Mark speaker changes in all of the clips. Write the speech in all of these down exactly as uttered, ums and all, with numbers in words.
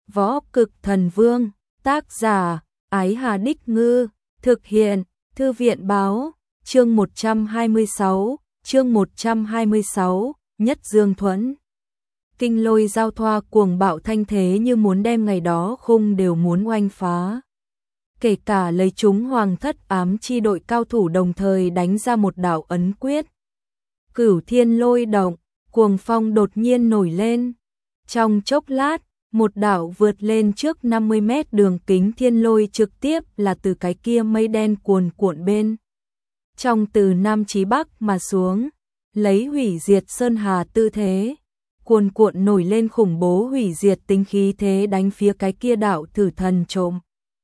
Speaker 1: Võ Cực Thần Vương, tác giả, Ái Hà Đích Ngư, thực hiện, Thư viện Báo, chương một trăm hai mươi sáu, chương một trăm hai mươi sáu, Nhất Dương Thuẫn. Kinh lôi giao thoa cuồng bạo thanh thế như muốn đem ngày đó khung đều muốn oanh phá. Kể cả lấy chúng hoàng thất ám chi đội cao thủ đồng thời đánh ra một đạo ấn quyết. Cửu thiên lôi động, cuồng phong đột nhiên nổi lên. Trong chốc lát, một đạo vượt lên trước năm mươi mét đường kính thiên lôi trực tiếp là từ cái kia mây đen cuồn cuộn bên trong từ Nam chí Bắc mà xuống, lấy hủy diệt sơn hà tư thế, cuồn cuộn nổi lên khủng bố hủy diệt tính khí thế đánh phía cái kia đạo thử thần trộm.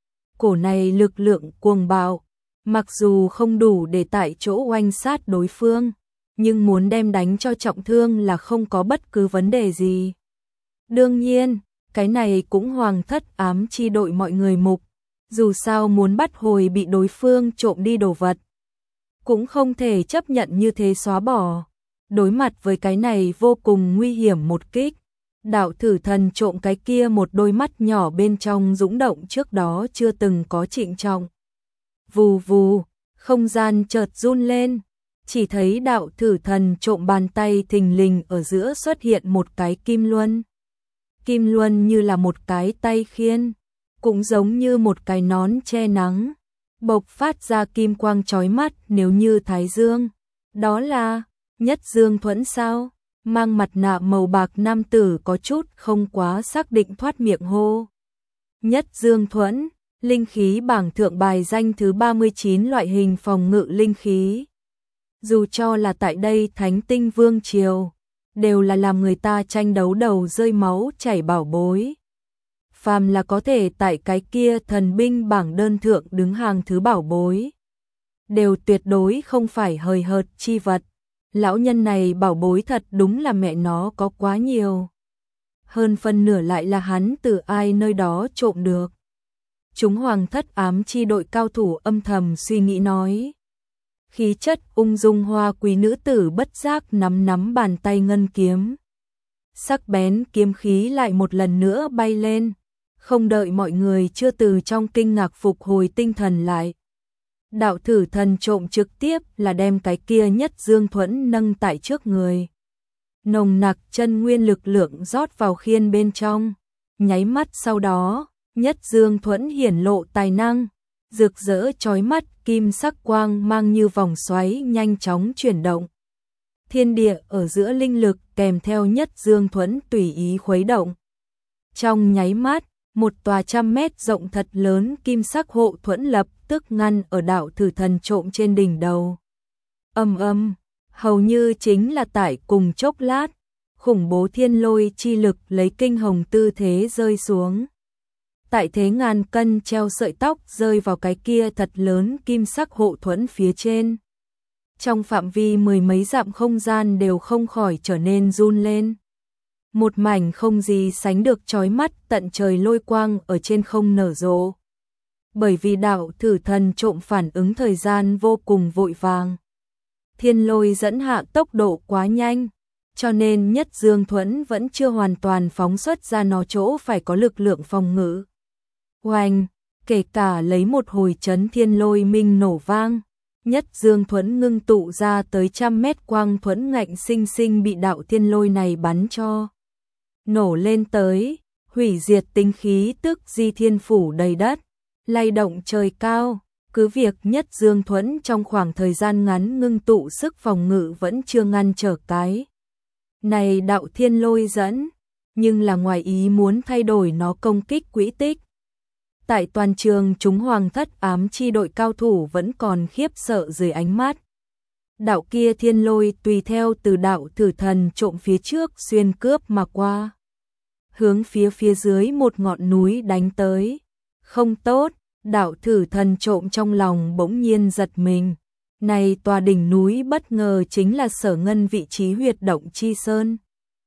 Speaker 1: Cổ này lực lượng cuồng bạo, mặc dù không đủ để tại chỗ oanh sát đối phương, nhưng muốn đem đánh cho trọng thương là không có bất cứ vấn đề gì. Đương nhiên, cái này cũng hoàng thất ám chi đội mọi người mục, dù sao muốn bắt hồi bị đối phương trộm đi đồ vật, cũng không thể chấp nhận như thế xóa bỏ. Đối mặt với cái này vô cùng nguy hiểm một kích, đạo thử thần trộm cái kia một đôi mắt nhỏ bên trong dũng động trước đó chưa từng có trịnh trọng. Vù vù, không gian chợt run lên, chỉ thấy đạo thử thần trộm bàn tay thình lình ở giữa xuất hiện một cái kim luân. Kim luân như là một cái tay khiên, cũng giống như một cái nón che nắng, bộc phát ra kim quang chói mắt nếu như thái dương. Đó là Nhất Dương Thuẫn sao? Mang mặt nạ màu bạc nam tử có chút không quá xác định thoát miệng hô. Nhất Dương Thuẫn, linh khí bảng thượng bài danh thứ ba mươi chín loại hình phòng ngự linh khí. Dù cho là tại đây Thánh Tinh Vương Triều, đều là làm người ta tranh đấu đầu rơi máu chảy bảo bối. Phàm là có thể tại cái kia thần binh bảng đơn thượng đứng hàng thứ bảo bối, đều tuyệt đối không phải hời hợt chi vật. Lão nhân này bảo bối thật đúng là mẹ nó có quá nhiều. Hơn phân nửa lại là hắn từ ai nơi đó trộm được. Chúng hoàng thất ám chi đội cao thủ âm thầm suy nghĩ nói. Khí chất ung dung hoa quý nữ tử bất giác nắm nắm bàn tay ngân kiếm. Sắc bén kiếm khí lại một lần nữa bay lên, không đợi mọi người chưa từ trong kinh ngạc phục hồi tinh thần lại. Đạo thử thần trộm trực tiếp là đem cái kia Nhất Dương Thuẫn nâng tại trước người. Nồng nặc chân nguyên lực lượng rót vào khiên bên trong, nháy mắt sau đó, Nhất Dương Thuẫn hiển lộ tài năng, rực rỡ chói mắt kim sắc quang mang như vòng xoáy nhanh chóng chuyển động. Thiên địa ở giữa linh lực kèm theo Nhất Dương Thuẫn tùy ý khuấy động. Trong nháy mắt, một tòa trăm mét rộng thật lớn kim sắc hộ thuẫn lập tức ngăn ở đạo thử thần trộm trên đỉnh đầu. Âm âm, hầu như chính là tại cùng chốc lát, khủng bố thiên lôi chi lực lấy kinh hồng tư thế rơi xuống. Tại thế ngàn cân treo sợi tóc rơi vào cái kia thật lớn kim sắc hộ thuẫn phía trên. Trong phạm vi mười mấy dặm không gian đều không khỏi trở nên run lên. Một mảnh không gì sánh được chói mắt tận trời lôi quang ở trên không nở rộ. Bởi vì đạo thử thần trộm phản ứng thời gian vô cùng vội vàng. Thiên lôi dẫn hạ tốc độ quá nhanh, cho nên Nhất Dương Thuẫn vẫn chưa hoàn toàn phóng xuất ra nó chỗ phải có lực lượng phòng ngự. Oanh, kể cả lấy một hồi chấn thiên lôi minh nổ vang, Nhất Dương Thuẫn ngưng tụ ra tới trăm mét quang thuẫn ngạnh sinh sinh bị đạo thiên lôi này bắn cho. Nổ lên tới, hủy diệt tinh khí tức di thiên phủ đầy đất, lay động trời cao, cứ việc Nhất Dương Thuẫn trong khoảng thời gian ngắn ngưng tụ sức phòng ngự vẫn chưa ngăn trở cái này đạo thiên lôi dẫn, nhưng là ngoài ý muốn thay đổi nó công kích quỹ tích. Tại toàn trường chúng hoàng thất ám chi đội cao thủ vẫn còn khiếp sợ dưới ánh mắt. Đạo kia thiên lôi tùy theo từ đạo thử thần trộm phía trước xuyên cướp mà qua, hướng phía phía dưới một ngọn núi đánh tới. Không tốt, đạo thử thần trộm trong lòng bỗng nhiên giật mình. Này tòa đỉnh núi bất ngờ chính là Sở Ngân vị trí huyệt động chi sơn.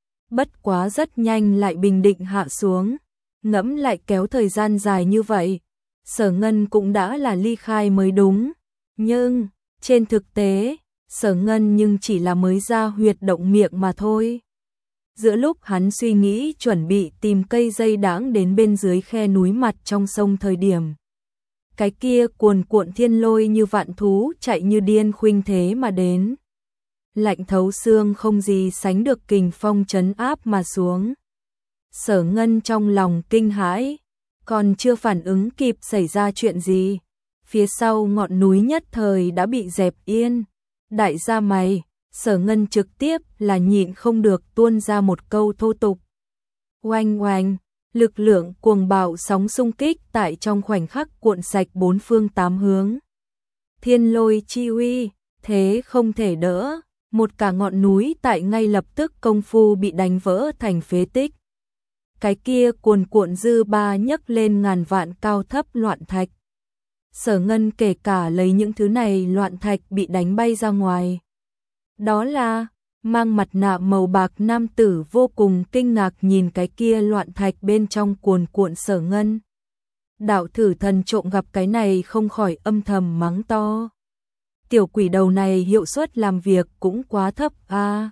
Speaker 1: Bất quá rất nhanh lại bình định hạ xuống. Ngẫm lại kéo thời gian dài như vậy, Sở Ngân cũng đã là ly khai mới đúng. Nhưng, trên thực tế, Sở Ngân nhưng chỉ là mới ra huyệt động miệng mà thôi. Giữa lúc hắn suy nghĩ chuẩn bị tìm cây dây đãng đến bên dưới khe núi mặt trong sông thời điểm. Cái kia cuồn cuộn thiên lôi như vạn thú chạy như điên khuynh thế mà đến. Lạnh thấu xương không gì sánh được kình phong trấn áp mà xuống. Sở Ngân trong lòng kinh hãi, còn chưa phản ứng kịp xảy ra chuyện gì. Phía sau ngọn núi nhất thời đã bị dẹp yên. Đại gia mày, Sở Ngân trực tiếp là nhịn không được tuôn ra một câu thô tục. Oanh oanh, lực lượng cuồng bạo sóng xung kích tại trong khoảnh khắc cuộn sạch bốn phương tám hướng. Thiên lôi chi uy, thế không thể đỡ, một cả ngọn núi tại ngay lập tức công phu bị đánh vỡ thành phế tích. Cái kia cuồn cuộn dư ba nhấc lên ngàn vạn cao thấp loạn thạch. Sở Ngân kể cả lấy những thứ này loạn thạch bị đánh bay ra ngoài. Đó là, mang mặt nạ màu bạc nam tử vô cùng kinh ngạc nhìn cái kia loạn thạch bên trong cuồn cuộn Sở Ngân. Đạo thử thần trộm gặp cái này không khỏi âm thầm mắng to. Tiểu quỷ đầu này hiệu suất làm việc cũng quá thấp a. À.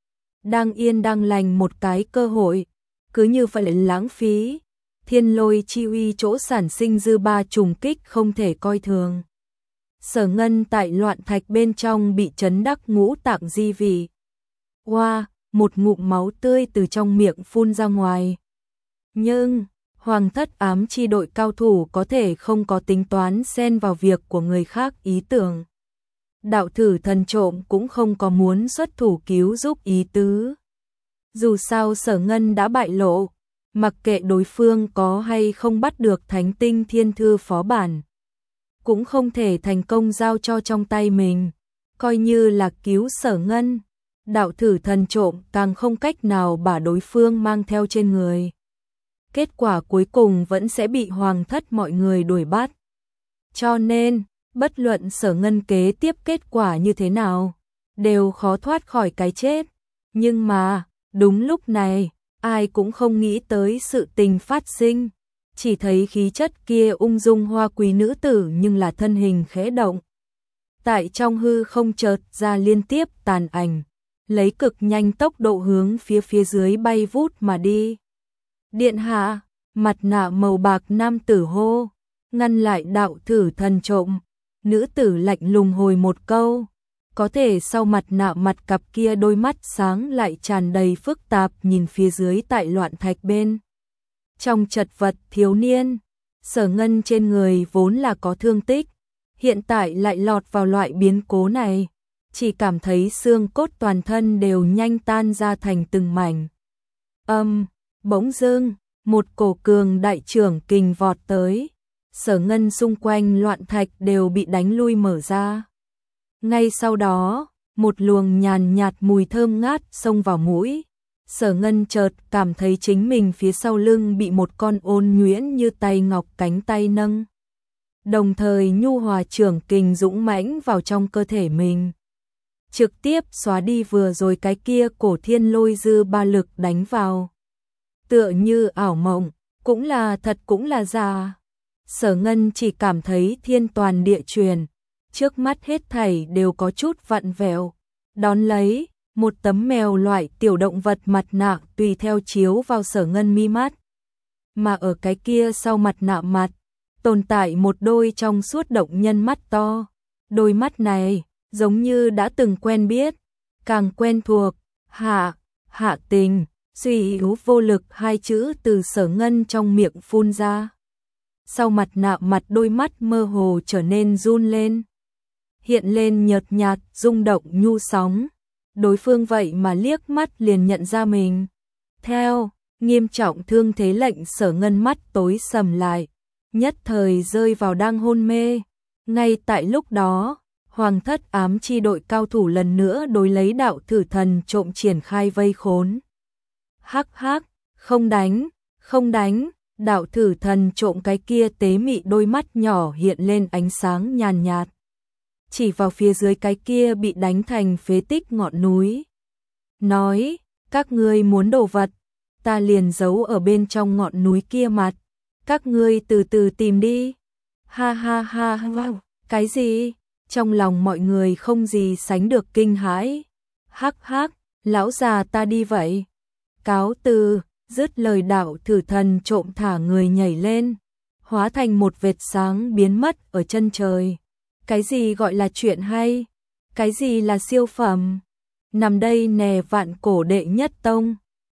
Speaker 1: Đang yên đang lành một cái cơ hội, cứ như vậy lãng phí. Thiên lôi chi uy chỗ sản sinh dư ba trùng kích không thể coi thường. Sở Ngân tại loạn thạch bên trong bị chấn đắc ngũ tạng di vị. Hoa, wow, một ngụm máu tươi từ trong miệng phun ra ngoài. Nhưng, Hoàng thất ám chi đội cao thủ có thể không có tính toán xen vào việc của người khác ý tưởng. Đạo thử thần trộm cũng không có muốn xuất thủ cứu giúp ý tứ. Dù sao Sở Ngân đã bại lộ, mặc kệ đối phương có hay không bắt được Thánh Tinh Thiên Thư phó bản, cũng không thể thành công giao cho trong tay mình, coi như là cứu Sở Ngân. Đạo thử thần trộm càng không cách nào把đối phương mang theo trên người. Kết quả cuối cùng vẫn sẽ bị Hoàng thất mọi người đuổi bắt. Cho nên, bất luận Sở Ngân kế tiếp kết quả như thế nào, đều khó thoát khỏi cái chết. Nhưng mà, đúng lúc này, ai cũng không nghĩ tới sự tình phát sinh. Chỉ thấy khí chất kia ung dung hoa quý nữ tử nhưng là thân hình khẽ động. Tại trong hư không chợt ra liên tiếp tàn ảnh, lấy cực nhanh tốc độ hướng phía phía dưới bay vút mà đi. Điện hạ, mặt nạ màu bạc nam tử hô, ngăn lại đạo thử thần trộm. Nữ tử lạnh lùng hồi một câu, có thể sau mặt nạ mặt cặp kia đôi mắt sáng lại tràn đầy phức tạp nhìn phía dưới tại loạn thạch bên. Trong chật vật thiếu niên, Sở Ngân trên người vốn là có thương tích, hiện tại lại lọt vào loại biến cố này, chỉ cảm thấy xương cốt toàn thân đều nhanh tan ra thành từng mảnh. Âm, bỗng dưng, một cổ cường đại trưởng kình vọt tới. Sở Ngân xung quanh loạn thạch đều bị đánh lui mở ra. Ngay sau đó, một luồng nhàn nhạt mùi thơm ngát xông vào mũi. Sở Ngân chợt cảm thấy chính mình phía sau lưng bị một con ôn nhuyễn như tay ngọc cánh tay nâng. Đồng thời nhu hòa trưởng kình dũng mãnh vào trong cơ thể mình. Trực tiếp xóa đi vừa rồi cái kia cổ thiên lôi dư ba lực đánh vào. Tựa như ảo mộng, cũng là thật cũng là giả. Sở Ngân chỉ cảm thấy thiên toàn địa chuyển, trước mắt hết thảy đều có chút vặn vẹo. Đón lấy, một tấm mèo loại tiểu động vật mặt nạ tùy theo chiếu vào Sở Ngân mi mắt. Mà ở cái kia sau mặt nạ mặt, tồn tại một đôi trong suốt động nhân mắt to. Đôi mắt này, giống như đã từng quen biết, càng quen thuộc, hạ, hạ tình, suy yếu vô lực hai chữ từ Sở Ngân trong miệng phun ra. Sau mặt nạ mặt đôi mắt mơ hồ trở nên run lên. Hiện lên nhợt nhạt, rung động nhu sóng. Đối phương vậy mà liếc mắt liền nhận ra mình. Theo, nghiêm trọng thương thế lệnh Sở Ngân mắt tối sầm lại. Nhất thời rơi vào đang hôn mê. Ngay tại lúc đó, Hoàng thất ám chi đội cao thủ lần nữa đối lấy đạo thử thần trộm triển khai vây khốn. Hắc hắc, không đánh, không đánh. Đạo thử thần trộm cái kia tế mị đôi mắt nhỏ hiện lên ánh sáng nhàn nhạt. Chỉ vào phía dưới cái kia bị đánh thành phế tích ngọn núi. Nói, các ngươi muốn đồ vật, ta liền giấu ở bên trong ngọn núi kia mặt. Các ngươi từ từ tìm đi. Ha ha ha ha, cái gì? Trong lòng mọi người không gì sánh được kinh hãi. Hắc hắc, lão già ta đi vậy. cáo từ, dứt lời đạo thử thần trộm thả người nhảy lên, hóa thành một vệt sáng biến mất ở chân trời. Cái gì gọi là chuyện hay? Cái gì là siêu phẩm? Nằm đây nè vạn cổ đệ nhất tông.